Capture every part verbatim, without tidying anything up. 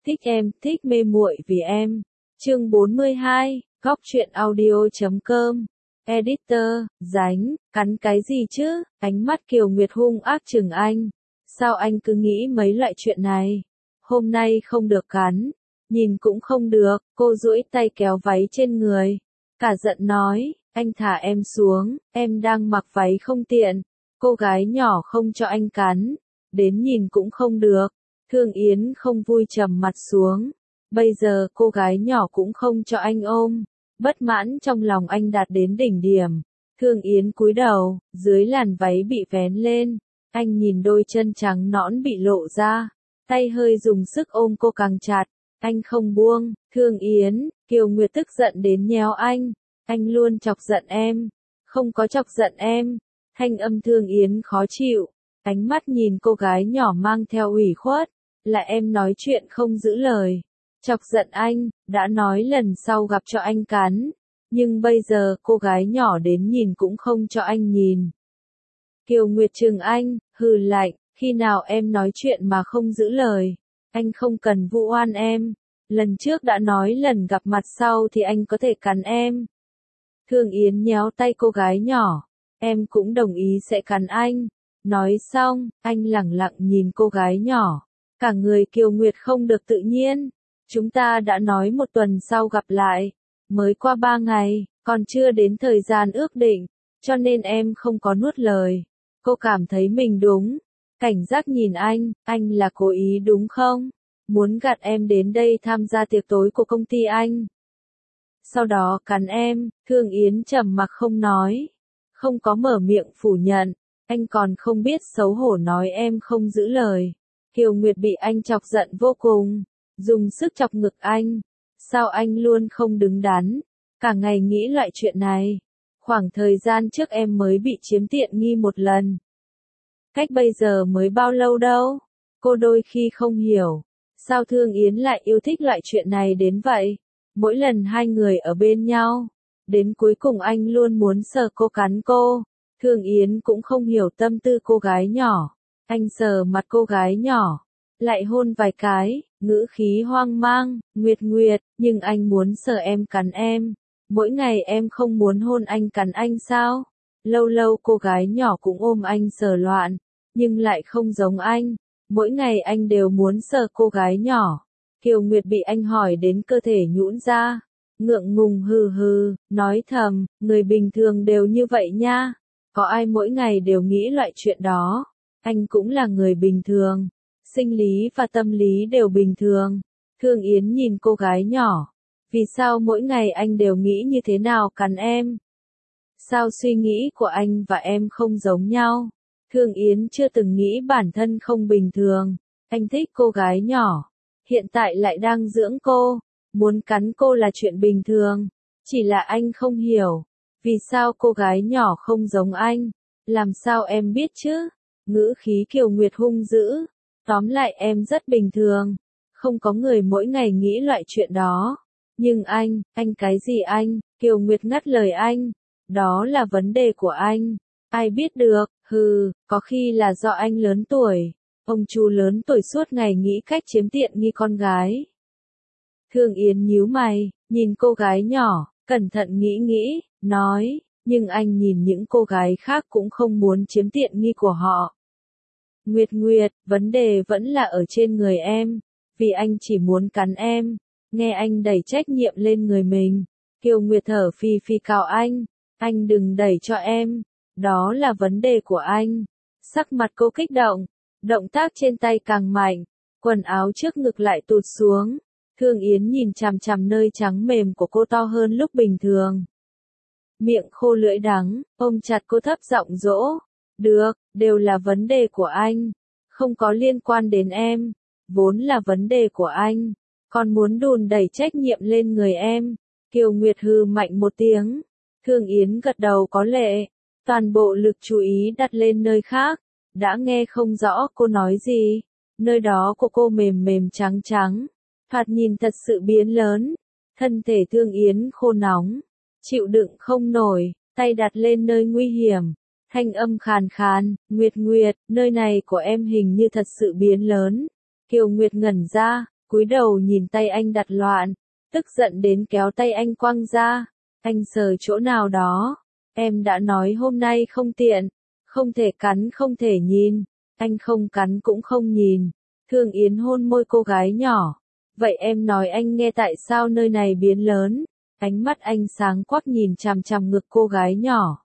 Thích em, thích mê muội vì em. Chương bốn mươi hai, góc truyện audio chấm com. Editor, ránh, cắn cái gì chứ? Ánh mắt Kiều Nguyệt hung ác chừng anh. Sao anh cứ nghĩ mấy loại chuyện này? Hôm nay không được cắn. Nhìn cũng không được, cô duỗi tay kéo váy trên người. Cả giận nói, anh thả em xuống, em đang mặc váy không tiện. Cô gái nhỏ không cho anh cắn. Đến nhìn cũng không được. Thương Yến không vui trầm mặt xuống. Bây giờ cô gái nhỏ cũng không cho anh ôm. Bất mãn trong lòng anh đạt đến đỉnh điểm. Thương Yến cúi đầu, dưới làn váy bị vén lên. Anh nhìn đôi chân trắng nõn bị lộ ra. Tay hơi dùng sức ôm cô càng chặt. Anh không buông. Thương Yến, Kiều Nguyệt tức giận đến nhéo anh. Anh luôn chọc giận em. Không có chọc giận em. Thanh âm Thương Yến khó chịu. Ánh mắt nhìn cô gái nhỏ mang theo ủy khuất. Là em nói chuyện không giữ lời. Chọc giận anh, đã nói lần sau gặp cho anh cắn. Nhưng bây giờ cô gái nhỏ đến nhìn cũng không cho anh nhìn. Kiều Nguyệt trừng anh, hừ lạnh, khi nào em nói chuyện mà không giữ lời. Anh không cần vu oan em. Lần trước đã nói lần gặp mặt sau thì anh có thể cắn em. Thương Yến nhéo tay cô gái nhỏ. Em cũng đồng ý sẽ cắn anh. Nói xong, anh lẳng lặng nhìn cô gái nhỏ. Cả người Kiều Nguyệt không được tự nhiên. Chúng ta đã nói một tuần sau gặp lại. Mới qua ba ngày, còn chưa đến thời gian ước định. Cho nên em không có nuốt lời. Cô cảm thấy mình đúng. Cảnh giác nhìn anh, anh là cố ý đúng không? Muốn gạt em đến đây tham gia tiệc tối của công ty anh. Sau đó cắn em, Thương Yến trầm mặc không nói. Không có mở miệng phủ nhận. Anh còn không biết xấu hổ nói em không giữ lời. Kiều Nguyệt bị anh chọc giận vô cùng. Dùng sức chọc ngực anh. Sao anh luôn không đứng đắn? Cả ngày nghĩ loại chuyện này. Khoảng thời gian trước em mới bị chiếm tiện nghi một lần. Cách bây giờ mới bao lâu đâu? Cô đôi khi không hiểu. Sao Thương Yến lại yêu thích loại chuyện này đến vậy? Mỗi lần hai người ở bên nhau. Đến cuối cùng anh luôn muốn sờ cô cắn cô. Thương Yến cũng không hiểu tâm tư cô gái nhỏ. Anh sờ mặt cô gái nhỏ. Lại hôn vài cái, ngữ khí hoang mang, Nguyệt Nguyệt, nhưng anh muốn sờ em cắn em. Mỗi ngày em không muốn hôn anh cắn anh sao? Lâu lâu cô gái nhỏ cũng ôm anh sờ loạn, nhưng lại không giống anh. Mỗi ngày anh đều muốn sờ cô gái nhỏ. Kiều Nguyệt bị anh hỏi đến cơ thể nhũn ra. Ngượng ngùng hừ hừ, nói thầm, người bình thường đều như vậy nha. Có ai mỗi ngày đều nghĩ loại chuyện đó? Anh cũng là người bình thường. Sinh lý và tâm lý đều bình thường. Thương Yến nhìn cô gái nhỏ. Vì sao mỗi ngày anh đều nghĩ như thế nào cắn em? Sao suy nghĩ của anh và em không giống nhau? Thương Yến chưa từng nghĩ bản thân không bình thường. Anh thích cô gái nhỏ. Hiện tại lại đang dưỡng cô. Muốn cắn cô là chuyện bình thường. Chỉ là anh không hiểu. Vì sao cô gái nhỏ không giống anh? Làm sao em biết chứ? Ngữ khí Kiều Nguyệt hung dữ. Tóm lại em rất bình thường. Không có người mỗi ngày nghĩ loại chuyện đó. Nhưng anh, anh cái gì anh? Kiều Nguyệt ngắt lời anh. Đó là vấn đề của anh. Ai biết được, hừ, có khi là do anh lớn tuổi. Ông chú lớn tuổi suốt ngày nghĩ cách chiếm tiện nghi con gái. Thương Yến nhíu mày, nhìn cô gái nhỏ, cẩn thận nghĩ nghĩ, nói, nhưng anh nhìn những cô gái khác cũng không muốn chiếm tiện nghi của họ. Nguyệt Nguyệt, vấn đề vẫn là ở trên người em, vì anh chỉ muốn cắn em. Nghe anh đẩy trách nhiệm lên người mình. Kiều Nguyệt thở phì phì cào anh, anh đừng đẩy cho em, đó là vấn đề của anh. Sắc mặt cô kích động, động tác trên tay càng mạnh, quần áo trước ngực lại tụt xuống. Thương Yến nhìn chằm chằm nơi trắng mềm của cô to hơn lúc bình thường. Miệng khô lưỡi đắng, ôm chặt cô thấp giọng dỗ. Được, đều là vấn đề của anh. Không có liên quan đến em. Vốn là vấn đề của anh. Còn muốn đùn đẩy trách nhiệm lên người em. Kiều Nguyệt hừ mạnh một tiếng. Thương Yến gật đầu có lệ. Toàn bộ lực chú ý đặt lên nơi khác. Đã nghe không rõ cô nói gì. Nơi đó của cô mềm mềm trắng trắng. Thoạt nhìn thật sự biến lớn. Thân thể Thương Yến khô nóng. Chịu đựng không nổi. Tay đặt lên nơi nguy hiểm. Thanh âm khàn khàn, Nguyệt Nguyệt, nơi này của em hình như thật sự biến lớn. Kiều Nguyệt ngẩn ra, cúi đầu nhìn tay anh đặt loạn, tức giận đến kéo tay anh quăng ra. Anh sờ chỗ nào đó. Em đã nói hôm nay không tiện, không thể cắn không thể nhìn. Anh không cắn cũng không nhìn. Thương Yến hôn môi cô gái nhỏ. Vậy em nói anh nghe tại sao nơi này biến lớn. Ánh mắt anh sáng quắc nhìn chằm chằm ngực cô gái nhỏ.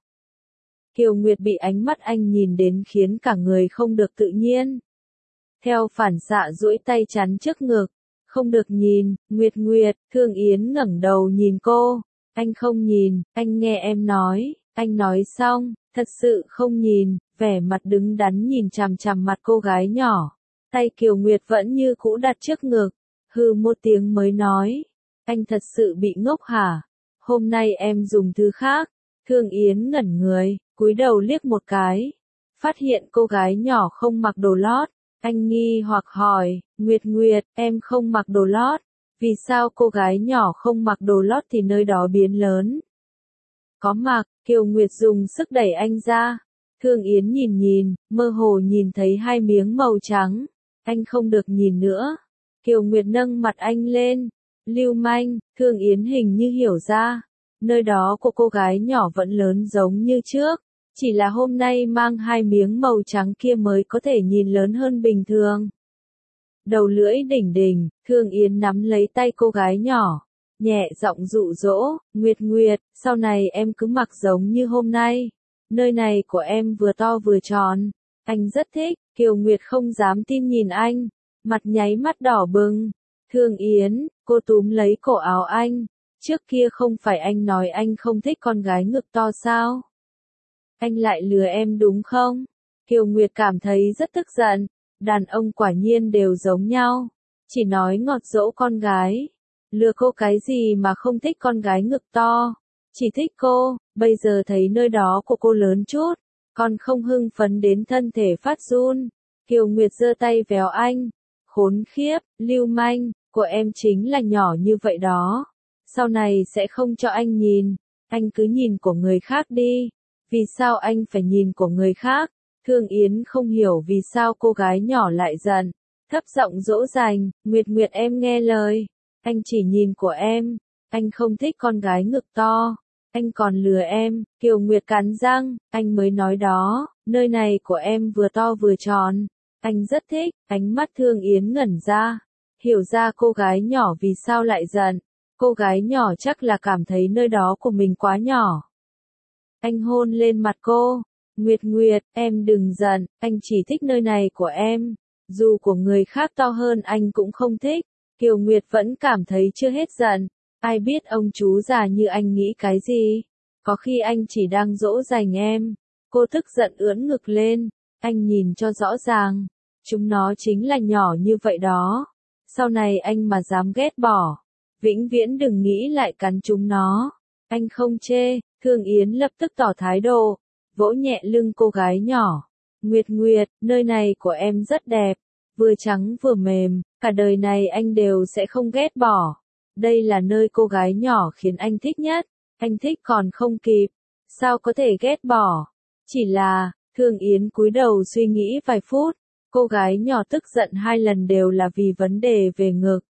Kiều Nguyệt bị ánh mắt anh nhìn đến khiến cả người không được tự nhiên. Theo phản xạ duỗi tay chắn trước ngực. Không được nhìn, Nguyệt Nguyệt, Thương Yến ngẩng đầu nhìn cô. Anh không nhìn, anh nghe em nói, anh nói xong, thật sự không nhìn, vẻ mặt đứng đắn nhìn chằm chằm mặt cô gái nhỏ. Tay Kiều Nguyệt vẫn như cũ đặt trước ngực, hừ một tiếng mới nói. Anh thật sự bị ngốc hả? Hôm nay em dùng thứ khác. Thương Yến ngẩn người, cúi đầu liếc một cái. Phát hiện cô gái nhỏ không mặc đồ lót. Anh nghi hoặc hỏi, Nguyệt Nguyệt, em không mặc đồ lót. Vì sao cô gái nhỏ không mặc đồ lót thì nơi đó biến lớn? Có mặc, Kiều Nguyệt dùng sức đẩy anh ra. Thương Yến nhìn nhìn, mơ hồ nhìn thấy hai miếng màu trắng. Anh không được nhìn nữa. Kiều Nguyệt nâng mặt anh lên. Lưu manh, Thương Yến hình như hiểu ra. Nơi đó của cô gái nhỏ vẫn lớn giống như trước. Chỉ là hôm nay mang hai miếng màu trắng kia mới có thể nhìn lớn hơn bình thường. Đầu lưỡi đỉnh đỉnh, Thương Yến nắm lấy tay cô gái nhỏ. Nhẹ giọng dụ dỗ, Nguyệt Nguyệt, sau này em cứ mặc giống như hôm nay. Nơi này của em vừa to vừa tròn. Anh rất thích, Kiều Nguyệt không dám tin nhìn anh. Mặt nháy mắt đỏ bừng. Thương Yến, cô túm lấy cổ áo anh. Trước kia không phải anh nói anh không thích con gái ngực to sao? Anh lại lừa em đúng không? Kiều Nguyệt cảm thấy rất tức giận. Đàn ông quả nhiên đều giống nhau. Chỉ nói ngọt dỗ con gái. Lừa cô cái gì mà không thích con gái ngực to. Chỉ thích cô, bây giờ thấy nơi đó của cô lớn chút. Còn không hưng phấn đến thân thể phát run. Kiều Nguyệt giơ tay véo anh. Khốn khiếp, lưu manh, của em chính là nhỏ như vậy đó. Sau này sẽ không cho anh nhìn. Anh cứ nhìn của người khác đi. Vì sao anh phải nhìn của người khác? Thương Yến không hiểu vì sao cô gái nhỏ lại giận. Thấp giọng dỗ dành, Nguyệt Nguyệt em nghe lời. Anh chỉ nhìn của em. Anh không thích con gái ngực to. Anh còn lừa em. Kiều Nguyệt cắn răng, anh mới nói đó. Nơi này của em vừa to vừa tròn. Anh rất thích. Ánh mắt Thương Yến ngẩn ra. Hiểu ra cô gái nhỏ vì sao lại giận. Cô gái nhỏ chắc là cảm thấy nơi đó của mình quá nhỏ. Anh hôn lên mặt cô. Nguyệt Nguyệt, em đừng giận, anh chỉ thích nơi này của em. Dù của người khác to hơn anh cũng không thích. Kiều Nguyệt vẫn cảm thấy chưa hết giận. Ai biết ông chú già như anh nghĩ cái gì? Có khi anh chỉ đang dỗ dành em. Cô tức giận ưỡn ngực lên. Anh nhìn cho rõ ràng. Chúng nó chính là nhỏ như vậy đó. Sau này anh mà dám ghét bỏ. Vĩnh viễn đừng nghĩ lại cắn chúng nó. Anh không chê. Thương Yến lập tức tỏ thái độ. Vỗ nhẹ lưng cô gái nhỏ. Nguyệt Nguyệt, nơi này của em rất đẹp. Vừa trắng vừa mềm. Cả đời này anh đều sẽ không ghét bỏ. Đây là nơi cô gái nhỏ khiến anh thích nhất. Anh thích còn không kịp. Sao có thể ghét bỏ? Chỉ là, Thương Yến cúi đầu suy nghĩ vài phút. Cô gái nhỏ tức giận hai lần đều là vì vấn đề về ngực.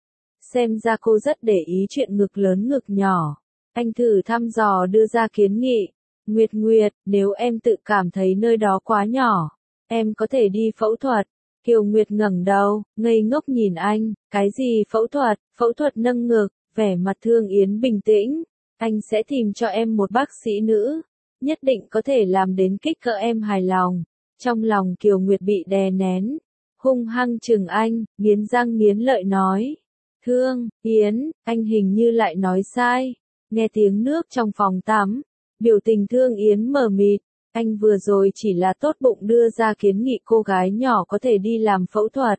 Xem ra cô rất để ý chuyện ngực lớn ngực nhỏ. Anh thử thăm dò đưa ra kiến nghị. Nguyệt Nguyệt, nếu em tự cảm thấy nơi đó quá nhỏ, em có thể đi phẫu thuật. Kiều Nguyệt ngẩng đầu, ngây ngốc nhìn anh, cái gì phẫu thuật, phẫu thuật nâng ngực, vẻ mặt Thương Yến bình tĩnh. Anh sẽ tìm cho em một bác sĩ nữ, nhất định có thể làm đến kích cỡ em hài lòng. Trong lòng Kiều Nguyệt bị đè nén, hung hăng chừng anh, nghiến răng nghiến lợi nói. Thương Yến, anh hình như lại nói sai. Nghe tiếng nước trong phòng tắm, biểu tình Thương Yến mờ mịt. Anh vừa rồi chỉ là tốt bụng đưa ra kiến nghị cô gái nhỏ có thể đi làm phẫu thuật.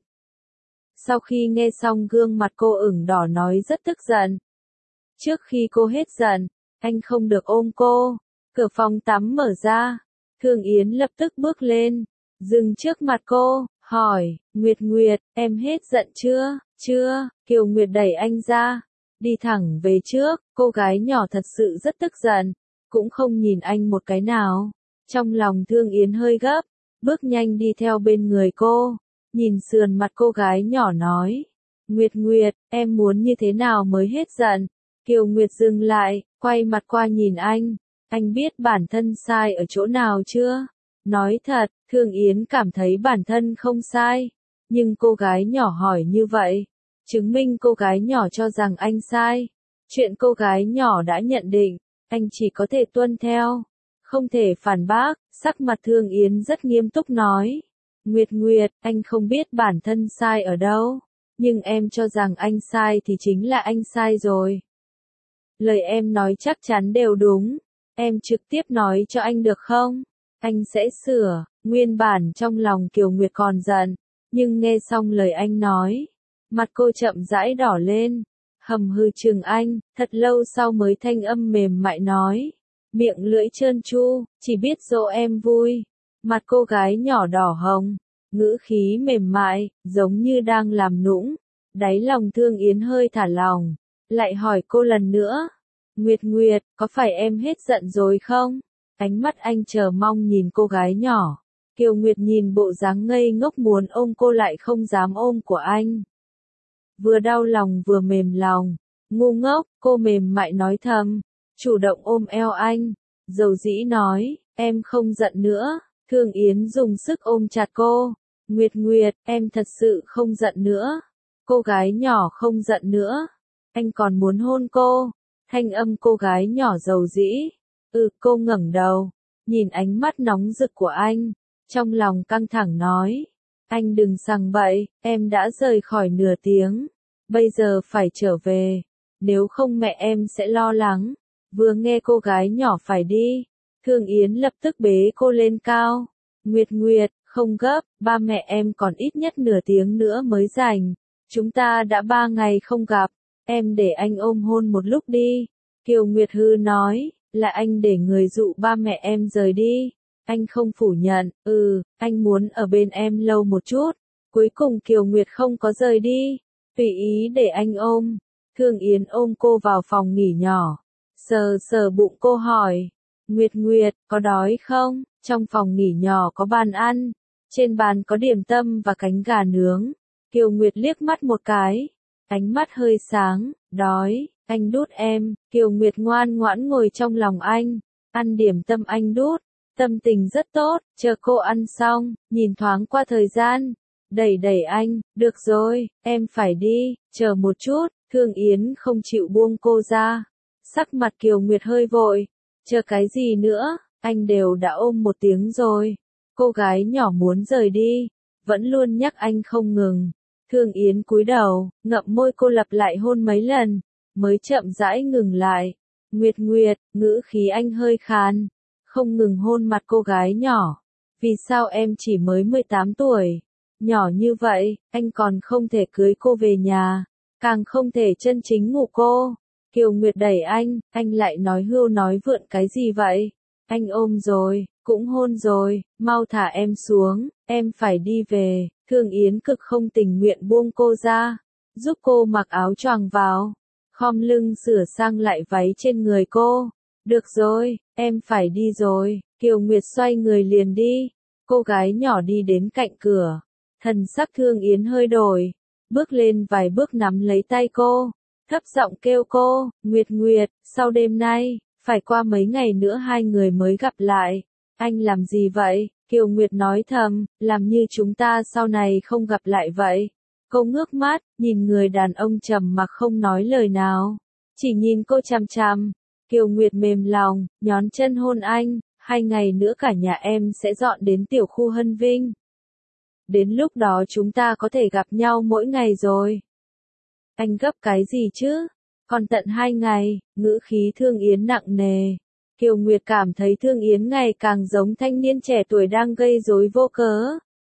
Sau khi nghe xong gương mặt cô ửng đỏ nói rất tức giận. Trước khi cô hết giận, anh không được ôm cô. Cửa phòng tắm mở ra. Thương Yến lập tức bước lên, dừng trước mặt cô, hỏi, Nguyệt Nguyệt, em hết giận chưa? Chưa, Kiều Nguyệt đẩy anh ra, đi thẳng về trước. Cô gái nhỏ thật sự rất tức giận, cũng không nhìn anh một cái nào. Trong lòng Thương Yến hơi gấp, bước nhanh đi theo bên người cô, nhìn sườn mặt cô gái nhỏ nói, Nguyệt Nguyệt, em muốn như thế nào mới hết giận? Kiều Nguyệt dừng lại, quay mặt qua nhìn anh. Anh biết bản thân sai ở chỗ nào chưa? Nói thật, Thương Yến cảm thấy bản thân không sai. Nhưng cô gái nhỏ hỏi như vậy, chứng minh cô gái nhỏ cho rằng anh sai. Chuyện cô gái nhỏ đã nhận định, anh chỉ có thể tuân theo, không thể phản bác. Sắc mặt Thương Yến rất nghiêm túc nói. Nguyệt Nguyệt, anh không biết bản thân sai ở đâu, nhưng em cho rằng anh sai thì chính là anh sai rồi. Lời em nói chắc chắn đều đúng, em trực tiếp nói cho anh được không? Anh sẽ sửa. Nguyên bản trong lòng Kiều Nguyệt còn giận, nhưng nghe xong lời anh nói, mặt cô chậm rãi đỏ lên, hầm hừ chừng anh, thật lâu sau mới thanh âm mềm mại nói, miệng lưỡi trơn tru, chỉ biết dỗ em vui. Mặt cô gái nhỏ đỏ hồng, ngữ khí mềm mại, giống như đang làm nũng. Đáy lòng Thương Yến hơi thả lỏng, lại hỏi cô lần nữa, Nguyệt Nguyệt, có phải em hết giận rồi không? Ánh mắt anh chờ mong nhìn cô gái nhỏ. Kiều Nguyệt nhìn bộ dáng ngây ngốc muốn ôm cô lại không dám ôm của anh. Vừa đau lòng vừa mềm lòng. Ngu ngốc, cô mềm mại nói thầm, chủ động ôm eo anh. Dầu dĩ nói, em không giận nữa. Thương Yến dùng sức ôm chặt cô. Nguyệt Nguyệt, em thật sự không giận nữa. Cô gái nhỏ không giận nữa. Anh còn muốn hôn cô. Thanh âm cô gái nhỏ dầu dĩ. Ừ, cô ngẩng đầu, nhìn ánh mắt nóng rực của anh, trong lòng căng thẳng nói, anh đừng sằng bậy, em đã rời khỏi nửa tiếng, bây giờ phải trở về, nếu không mẹ em sẽ lo lắng. Vừa nghe cô gái nhỏ phải đi, Thương Yến lập tức bế cô lên cao. Nguyệt Nguyệt, không gấp, ba mẹ em còn ít nhất nửa tiếng nữa mới rảnh, chúng ta đã ba ngày không gặp, em để anh ôm hôn một lúc đi. Kiều Nguyệt hư nói, là anh để người dụ ba mẹ em rời đi. Anh không phủ nhận, ừ, anh muốn ở bên em lâu một chút. Cuối cùng Kiều Nguyệt không có rời đi, tùy ý để anh ôm. Thương Yến ôm cô vào phòng nghỉ nhỏ, sờ sờ bụng cô hỏi, Nguyệt Nguyệt, có đói không? Trong phòng nghỉ nhỏ có bàn ăn, trên bàn có điểm tâm và cánh gà nướng. Kiều Nguyệt liếc mắt một cái, ánh mắt hơi sáng, đói. Anh đút em. Kiều Nguyệt ngoan ngoãn ngồi trong lòng anh, ăn điểm tâm anh đút, tâm tình rất tốt. Chờ cô ăn xong, nhìn thoáng qua thời gian, đẩy đẩy anh, được rồi, em phải đi, chờ một chút. Thương Yến không chịu buông cô ra, sắc mặt Kiều Nguyệt hơi vội, chờ cái gì nữa, anh đều đã ôm một tiếng rồi. Cô gái nhỏ muốn rời đi, vẫn luôn nhắc anh không ngừng. Thương Yến cúi đầu, ngậm môi cô lặp lại hôn mấy lần, mới chậm rãi ngừng lại. Nguyệt Nguyệt, ngữ khí anh hơi khàn, không ngừng hôn mặt cô gái nhỏ. Vì sao em chỉ mới mười tám tuổi? Nhỏ như vậy, anh còn không thể cưới cô về nhà, càng không thể chân chính ngủ cô. Kiều Nguyệt đẩy anh, anh lại nói hưu nói vượn cái gì vậy? Anh ôm rồi, cũng hôn rồi, mau thả em xuống, em phải đi về. Thương Yến cực không tình nguyện buông cô ra, giúp cô mặc áo choàng vào, khom lưng sửa sang lại váy trên người cô. Được rồi, em phải đi rồi. Kiều Nguyệt xoay người liền đi. Cô gái nhỏ đi đến cạnh cửa, thần sắc Thương Yến hơi đổi, bước lên vài bước nắm lấy tay cô, thấp giọng kêu cô, Nguyệt Nguyệt, sau đêm nay, phải qua mấy ngày nữa hai người mới gặp lại. Anh làm gì vậy? Kiều Nguyệt nói thầm, làm như chúng ta sau này không gặp lại vậy. Cô ngước mắt, nhìn người đàn ông trầm mặc không nói lời nào, chỉ nhìn cô chằm chằm. Kiều Nguyệt mềm lòng, nhón chân hôn anh, hai ngày nữa cả nhà em sẽ dọn đến tiểu khu Hân Vinh. Đến lúc đó chúng ta có thể gặp nhau mỗi ngày rồi. Anh gấp cái gì chứ? Còn tận hai ngày, ngữ khí Thương Yến nặng nề. Kiều Nguyệt cảm thấy Thương Yến ngày càng giống thanh niên trẻ tuổi đang gây rối vô cớ.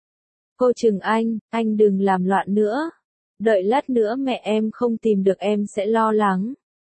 Cô chừng anh, anh đừng làm loạn nữa. Đợi lát nữa mẹ em không tìm được em sẽ lo lắng.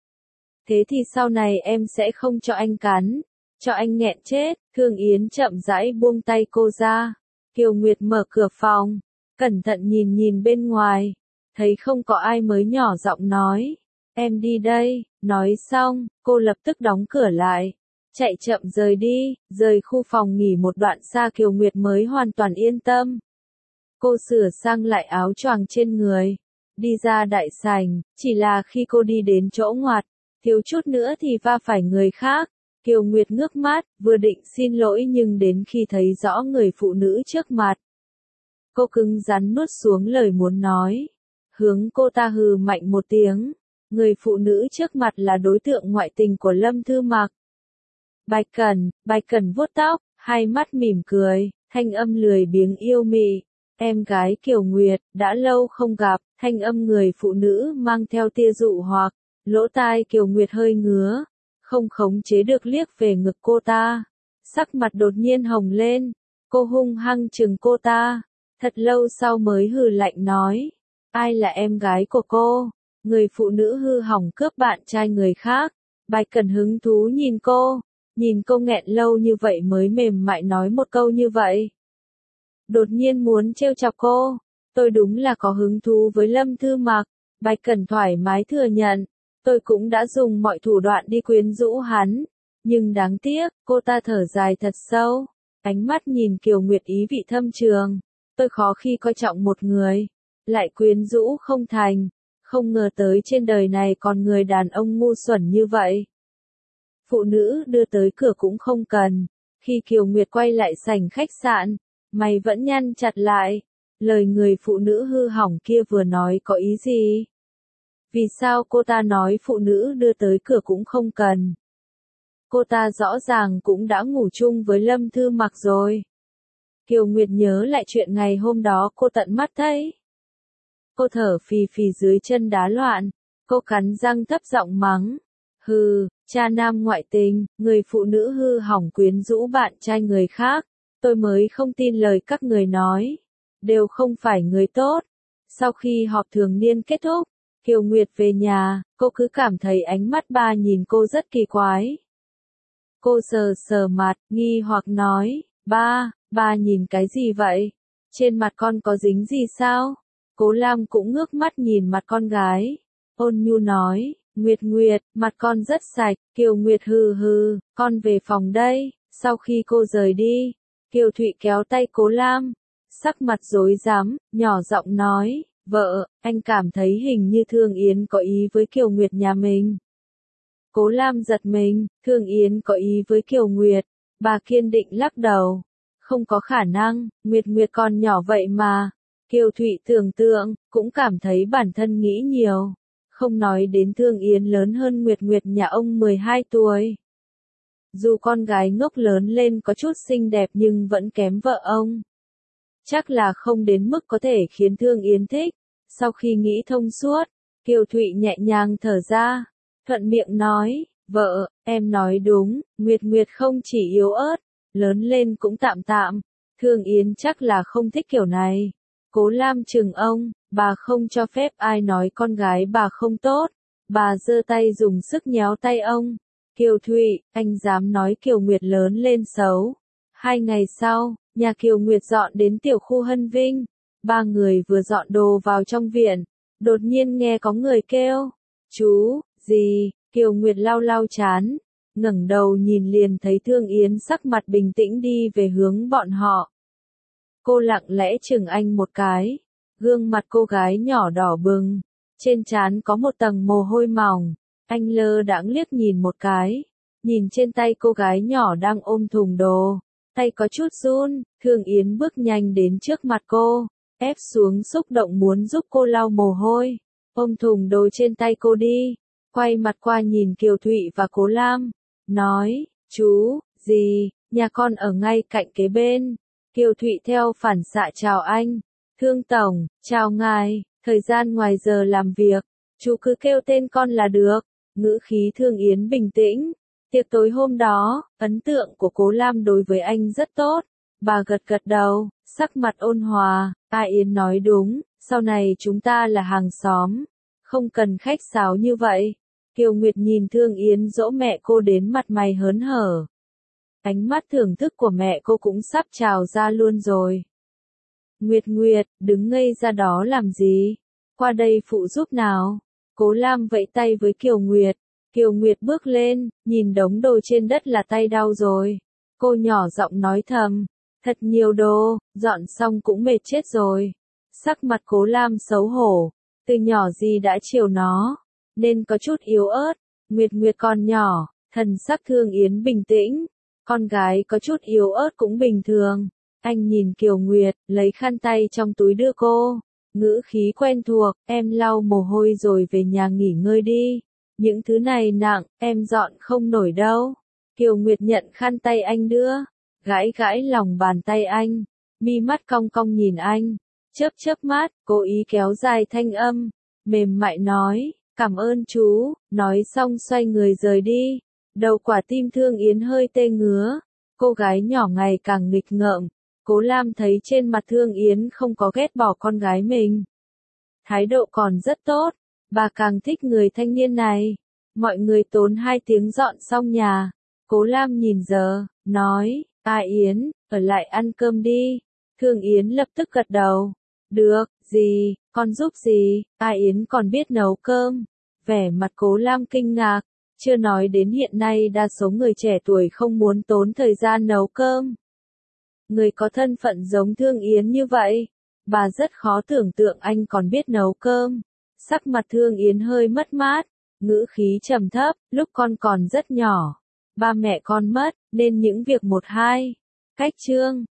Thế thì sau này em sẽ không cho anh cắn, cho anh nghẹn chết. Thương Yến chậm rãi buông tay cô ra. Kiều Nguyệt mở cửa phòng, cẩn thận nhìn nhìn bên ngoài, thấy không có ai mới nhỏ giọng nói, em đi đây. Nói xong, cô lập tức đóng cửa lại, chạy chậm rời đi, rời khu phòng nghỉ một đoạn xa Kiều Nguyệt mới hoàn toàn yên tâm. Cô sửa sang lại áo choàng trên người, đi ra đại sảnh, chỉ là khi cô đi đến chỗ ngoặt, thiếu chút nữa thì va phải người khác. Kiều Nguyệt ngước mắt, vừa định xin lỗi nhưng đến khi thấy rõ người phụ nữ trước mặt, cô cứng rắn nuốt xuống lời muốn nói. Hướng cô ta hừ mạnh một tiếng. Người phụ nữ trước mặt là đối tượng ngoại tình của Lâm Thư Mặc. Bạch Cẩn, Bạch Cẩn vuốt tóc, hai mắt mỉm cười, thanh âm lười biếng yêu mị. Em gái Kiều Nguyệt, đã lâu không gặp, thanh âm người phụ nữ mang theo tia dụ hoặc. Lỗ tai Kiều Nguyệt hơi ngứa, không khống chế được liếc về ngực cô ta. Sắc mặt đột nhiên hồng lên, cô hung hăng chừng cô ta. Thật lâu sau mới hừ lạnh nói, ai là em gái của cô? Người phụ nữ hư hỏng cướp bạn trai người khác. Bạch Cẩn hứng thú nhìn cô, nhìn cô nghẹn lâu như vậy mới mềm mại nói một câu như vậy. Đột nhiên muốn trêu chọc cô, tôi đúng là có hứng thú với Lâm Thư Mặc. Bạch Cẩn thoải mái thừa nhận, tôi cũng đã dùng mọi thủ đoạn đi quyến rũ hắn, nhưng đáng tiếc, cô ta thở dài thật sâu, ánh mắt nhìn Kiều Nguyệt ý vị thâm trường. Tôi khó khi coi trọng một người, lại quyến rũ không thành, không ngờ tới trên đời này còn người đàn ông ngu xuẩn như vậy. Phụ nữ đưa tới cửa cũng không cần, khi Kiều Nguyệt quay lại sảnh khách sạn, mày vẫn nhăn chặt lại, lời người phụ nữ hư hỏng kia vừa nói có ý gì? Vì sao cô ta nói phụ nữ đưa tới cửa cũng không cần? Cô ta rõ ràng cũng đã ngủ chung với Lâm Thư Mặc rồi. Kiều Nguyệt nhớ lại chuyện ngày hôm đó cô tận mắt thấy. Cô thở phì phì dưới chân đá loạn, cô cắn răng thấp giọng mắng. Hừ, cha nam ngoại tình, người phụ nữ hư hỏng quyến rũ bạn trai người khác, tôi mới không tin lời các người nói. Đều không phải người tốt. Sau khi họp thường niên kết thúc, Kiều Nguyệt về nhà, cô cứ cảm thấy ánh mắt ba nhìn cô rất kỳ quái. Cô sờ sờ mặt, nghi hoặc nói, ba, ba nhìn cái gì vậy? Trên mặt con có dính gì sao? Cố Lam cũng ngước mắt nhìn mặt con gái. Ôn nhu nói, Nguyệt Nguyệt, mặt con rất sạch. Kiều Nguyệt hừ hừ, con về phòng đây. Sau khi cô rời đi, Kiều Thụy kéo tay Cố Lam, sắc mặt rối rắm, nhỏ giọng nói, vợ, anh cảm thấy hình như Thương Yến có ý với Kiều Nguyệt nhà mình. Cố Lam giật mình, Thương Yến có ý với Kiều Nguyệt, bà kiên định lắc đầu. Không có khả năng, Nguyệt Nguyệt còn nhỏ vậy mà. Kiều Thụy tưởng tượng, cũng cảm thấy bản thân nghĩ nhiều. Không nói đến Thương Yến lớn hơn Nguyệt Nguyệt nhà ông mười hai tuổi. Dù con gái ngốc lớn lên có chút xinh đẹp nhưng vẫn kém vợ ông. Chắc là không đến mức có thể khiến Thương Yến thích. Sau khi nghĩ thông suốt, Kiều Thụy nhẹ nhàng thở ra, thuận miệng nói, vợ, em nói đúng, Nguyệt Nguyệt không chỉ yếu ớt, lớn lên cũng tạm tạm. Thương Yến chắc là không thích kiểu này. Cố Lam chừng ông, bà không cho phép ai nói con gái bà không tốt. Bà giơ tay dùng sức nhéo tay ông. Kiều Thụy, anh dám nói Kiều Nguyệt lớn lên xấu. Hai ngày sau, nhà Kiều Nguyệt dọn đến tiểu khu Hân Vinh. Ba người vừa dọn đồ vào trong viện, đột nhiên nghe có người kêu. Chú, gì? Kiều Nguyệt lau lau chán, ngẩng đầu nhìn liền thấy Thương Yến sắc mặt bình tĩnh đi về hướng bọn họ. Cô lặng lẽ chừng anh một cái, gương mặt cô gái nhỏ đỏ bừng, trên trán có một tầng mồ hôi mỏng. Anh lơ đãng liếc nhìn một cái, nhìn trên tay cô gái nhỏ đang ôm thùng đồ, tay có chút run. Thương Yến bước nhanh đến trước mặt cô, ép xuống xúc động muốn giúp cô lau mồ hôi, ôm thùng đồ trên tay cô đi, quay mặt qua nhìn Kiều Thụy và Cố Lam, nói, chú, gì, nhà con ở ngay cạnh kế bên. Kiều Thụy theo phản xạ chào anh, Thương Tổng, chào ngài, thời gian ngoài giờ làm việc, chú cứ kêu tên con là được. Ngữ khí Thương Yến bình tĩnh. Tiệc tối hôm đó, ấn tượng của Cố Lam đối với anh rất tốt. Bà gật gật đầu, sắc mặt ôn hòa. A Yến nói đúng, sau này chúng ta là hàng xóm, không cần khách sáo như vậy. Kiều Nguyệt nhìn Thương Yến dỗ mẹ cô đến mặt mày hớn hở. Ánh mắt thưởng thức của mẹ cô cũng sắp trào ra luôn rồi. Nguyệt Nguyệt, đứng ngây ra đó làm gì? Qua đây phụ giúp nào. Cố Lam vẫy tay với Kiều Nguyệt. Kiều Nguyệt bước lên, nhìn đống đồ trên đất là tay đau rồi. Cô nhỏ giọng nói thầm, thật nhiều đồ, dọn xong cũng mệt chết rồi. Sắc mặt Cố Lam xấu hổ, từ nhỏ dì đã chiều nó, nên có chút yếu ớt. Nguyệt Nguyệt còn nhỏ, thần sắc Thương Yến bình tĩnh, con gái có chút yếu ớt cũng bình thường. Anh nhìn Kiều Nguyệt, lấy khăn tay trong túi đưa cô, ngữ khí quen thuộc, em lau mồ hôi rồi về nhà nghỉ ngơi đi. Những thứ này nặng, em dọn không nổi đâu. Kiều Nguyệt nhận khăn tay anh đưa, gãi gãi lòng bàn tay anh, mi mắt cong cong nhìn anh, chớp chớp mắt, cố ý kéo dài thanh âm, mềm mại nói, cảm ơn chú, nói xong xoay người rời đi. Đầu quả tim Thương Yến hơi tê ngứa, cô gái nhỏ ngày càng nghịch ngợm. Cố Lam thấy trên mặt Thương Yến không có ghét bỏ con gái mình. Thái độ còn rất tốt, bà càng thích người thanh niên này. Mọi người tốn hai tiếng dọn xong nhà. Cố Lam nhìn giờ, nói, A Yến, ở lại ăn cơm đi. Thương Yến lập tức gật đầu. Được, dì, con giúp dì, A Yến còn biết nấu cơm. Vẻ mặt Cố Lam kinh ngạc, chưa nói đến hiện nay đa số người trẻ tuổi không muốn tốn thời gian nấu cơm. Người có thân phận giống Thương Yến như vậy, bà rất khó tưởng tượng anh còn biết nấu cơm. Sắc mặt Thương Yến hơi mất mát, ngữ khí trầm thấp, lúc con còn rất nhỏ, ba mẹ con mất, nên những việc một hai, cách chương.